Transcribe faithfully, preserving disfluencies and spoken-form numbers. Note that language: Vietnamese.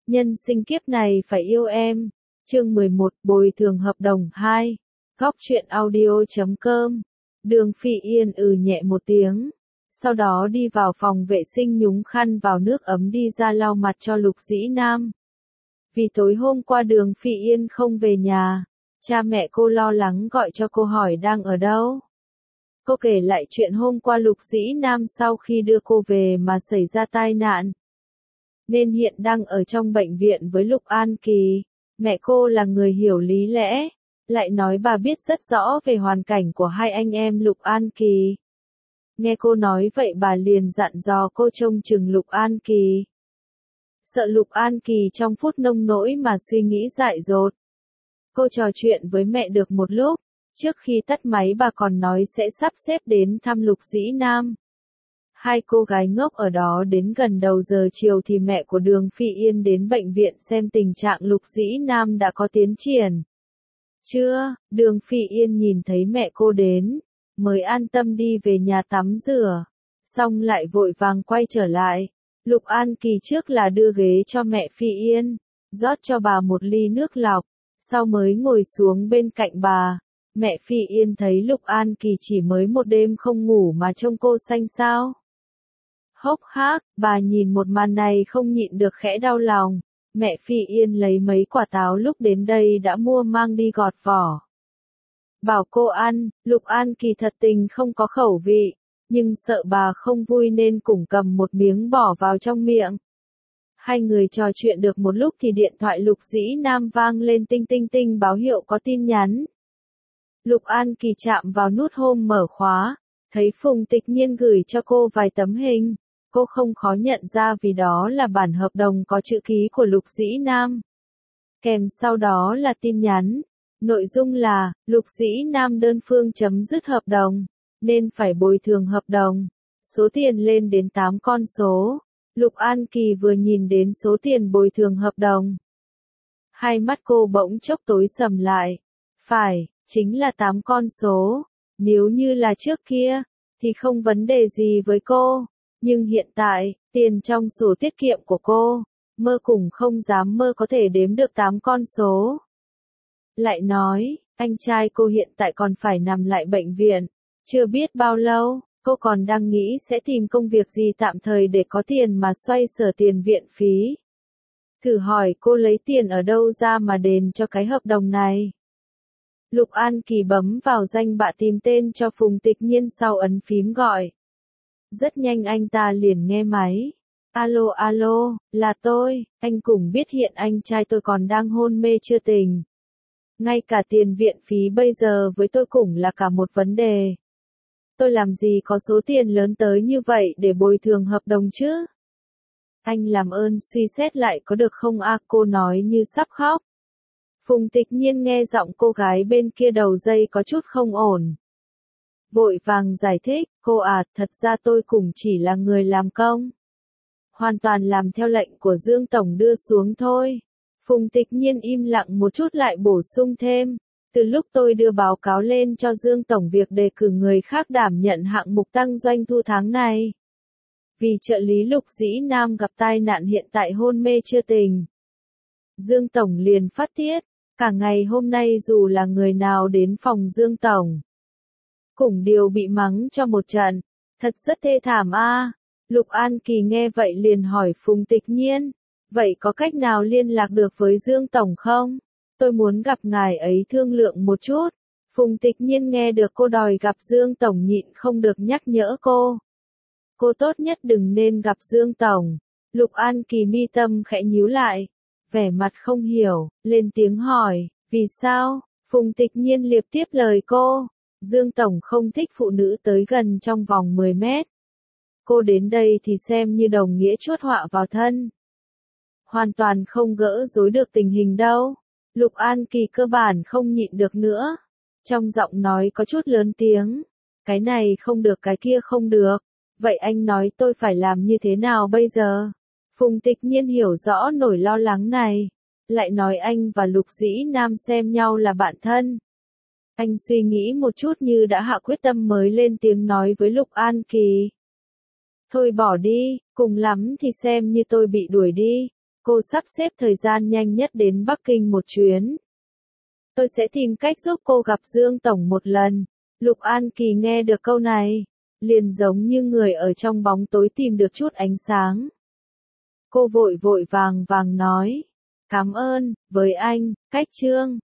Nhân sinh kiếp này phải yêu em. Chương mười một, bồi thường hợp đồng hai. Góc truyện audio chấm com. Đường Phỉ Yên ừ nhẹ một tiếng. Sau đó đi vào phòng vệ sinh nhúng khăn vào nước ấm đi ra lau mặt cho Lục Dĩ Nam. Vì tối hôm qua Đường Phỉ Yên không về nhà, cha mẹ cô lo lắng gọi cho cô hỏi đang ở đâu. Cô kể lại chuyện hôm qua Lục Dĩ Nam sau khi đưa cô về mà xảy ra tai nạn, nên hiện đang ở trong bệnh viện với Lục An Kỳ. Mẹ cô là người hiểu lý lẽ, lại nói bà biết rất rõ về hoàn cảnh của hai anh em Lục An Kỳ. Nghe cô nói vậy bà liền dặn dò cô trông chừng Lục An Kỳ. Sợ Lục An Kỳ trong phút nông nỗi mà suy nghĩ dại dột. Cô trò chuyện với mẹ được một lúc, trước khi tắt máy bà còn nói sẽ sắp xếp đến thăm Lục Dĩ Nam. Hai cô gái ngốc ở đó đến gần đầu giờ chiều thì mẹ của Đường Phỉ Yên đến bệnh viện xem tình trạng Lục Dĩ Nam đã có tiến triển chưa. Đường Phỉ Yên nhìn thấy mẹ cô đến, mới an tâm đi về nhà tắm rửa, xong lại vội vàng quay trở lại. Lục An Kỳ trước là đưa ghế cho mẹ Phỉ Yên, rót cho bà một ly nước lọc, sau mới ngồi xuống bên cạnh bà. Mẹ Phỉ Yên thấy Lục An Kỳ chỉ mới một đêm không ngủ mà trông cô xanh xao hốc hác, bà nhìn một màn này không nhịn được khẽ đau lòng. Mẹ Phỉ Yên lấy mấy quả táo lúc đến đây đã mua mang đi gọt vỏ, bảo cô ăn. Lục An Kỳ thật tình không có khẩu vị, nhưng sợ bà không vui nên cũng cầm một miếng bỏ vào trong miệng. Hai người trò chuyện được một lúc thì điện thoại Lục Dĩ Nam vang lên tinh tinh tinh báo hiệu có tin nhắn. Lục An Kỳ chạm vào nút home mở khóa, thấy Phùng Tịch Nhiên gửi cho cô vài tấm hình. Cô không khó nhận ra vì đó là bản hợp đồng có chữ ký của Lục Dĩ Nam. Kèm sau đó là tin nhắn. Nội dung là, Lục Dĩ Nam đơn phương chấm dứt hợp đồng, nên phải bồi thường hợp đồng. Số tiền lên đến tám con số. Lục An Kỳ vừa nhìn đến số tiền bồi thường hợp đồng, hai mắt cô bỗng chốc tối sầm lại. Phải, chính là tám con số. Nếu như là trước kia, thì không vấn đề gì với cô. Nhưng hiện tại, tiền trong sổ tiết kiệm của cô, mơ cũng không dám mơ có thể đếm được tám con số. Lại nói, anh trai cô hiện tại còn phải nằm lại bệnh viện, chưa biết bao lâu. Cô còn đang nghĩ sẽ tìm công việc gì tạm thời để có tiền mà xoay sở tiền viện phí. Thử hỏi cô lấy tiền ở đâu ra mà đền cho cái hợp đồng này. Lục An Kỳ bấm vào danh bạ tìm tên cho Phùng Tịch Nhiên sau ấn phím gọi. Rất nhanh anh ta liền nghe máy. Alo alo, là tôi. Anh cũng biết hiện anh trai tôi còn đang hôn mê chưa tỉnh. Ngay cả tiền viện phí bây giờ với tôi cũng là cả một vấn đề. Tôi làm gì có số tiền lớn tới như vậy để bồi thường hợp đồng chứ? Anh làm ơn suy xét lại có được không a? Cô nói như sắp khóc. Phùng Tịch Nhiên nghe giọng cô gái bên kia đầu dây có chút không ổn. Vội vàng giải thích, cô à, thật ra tôi cũng chỉ là người làm công. Hoàn toàn làm theo lệnh của Dương Tổng đưa xuống thôi. Phùng Tịch Nhiên im lặng một chút lại bổ sung thêm. Từ lúc tôi đưa báo cáo lên cho Dương Tổng việc đề cử người khác đảm nhận hạng mục tăng doanh thu tháng này. Vì trợ lý Lục Dĩ Nam gặp tai nạn hiện tại hôn mê chưa tỉnh, Dương Tổng liền phát tiết. Cả ngày hôm nay dù là người nào đến phòng Dương Tổng, cũng đều bị mắng cho một trận. Thật rất thê thảm a. Lục An Kỳ nghe vậy liền hỏi Phùng Tịch Nhiên. Vậy có cách nào liên lạc được với Dương Tổng không? Tôi muốn gặp ngài ấy thương lượng một chút. Phùng Tịch Nhiên nghe được cô đòi gặp Dương Tổng nhịn không được nhắc nhở cô. Cô tốt nhất đừng nên gặp Dương Tổng. Lục An Kỳ mi tâm khẽ nhíu lại, vẻ mặt không hiểu, lên tiếng hỏi, vì sao? Phùng Tịch Nhiên liệp tiếp lời cô. Dương Tổng không thích phụ nữ tới gần trong vòng mười mét. Cô đến đây thì xem như đồng nghĩa chuốt họa vào thân. Hoàn toàn không gỡ rối được tình hình đâu. Lục An Kỳ cơ bản không nhịn được nữa. Trong giọng nói có chút lớn tiếng. Cái này không được cái kia không được. Vậy anh nói tôi phải làm như thế nào bây giờ? Phùng Tịch Nhiên hiểu rõ nỗi lo lắng này. Lại nói anh và Lục Dĩ Nam xem nhau là bạn thân. Anh suy nghĩ một chút như đã hạ quyết tâm mới lên tiếng nói với Lục An Kỳ. Thôi bỏ đi, cùng lắm thì xem như tôi bị đuổi đi. cô sắp xếp thời gian nhanh nhất đến Bắc Kinh một chuyến. Tôi sẽ tìm cách giúp cô gặp Dương Tổng một lần. Lục An Kỳ nghe được câu này, liền giống như người ở trong bóng tối tìm được chút ánh sáng. Cô vội vội vàng vàng nói, cảm ơn, với anh, Cách Trương.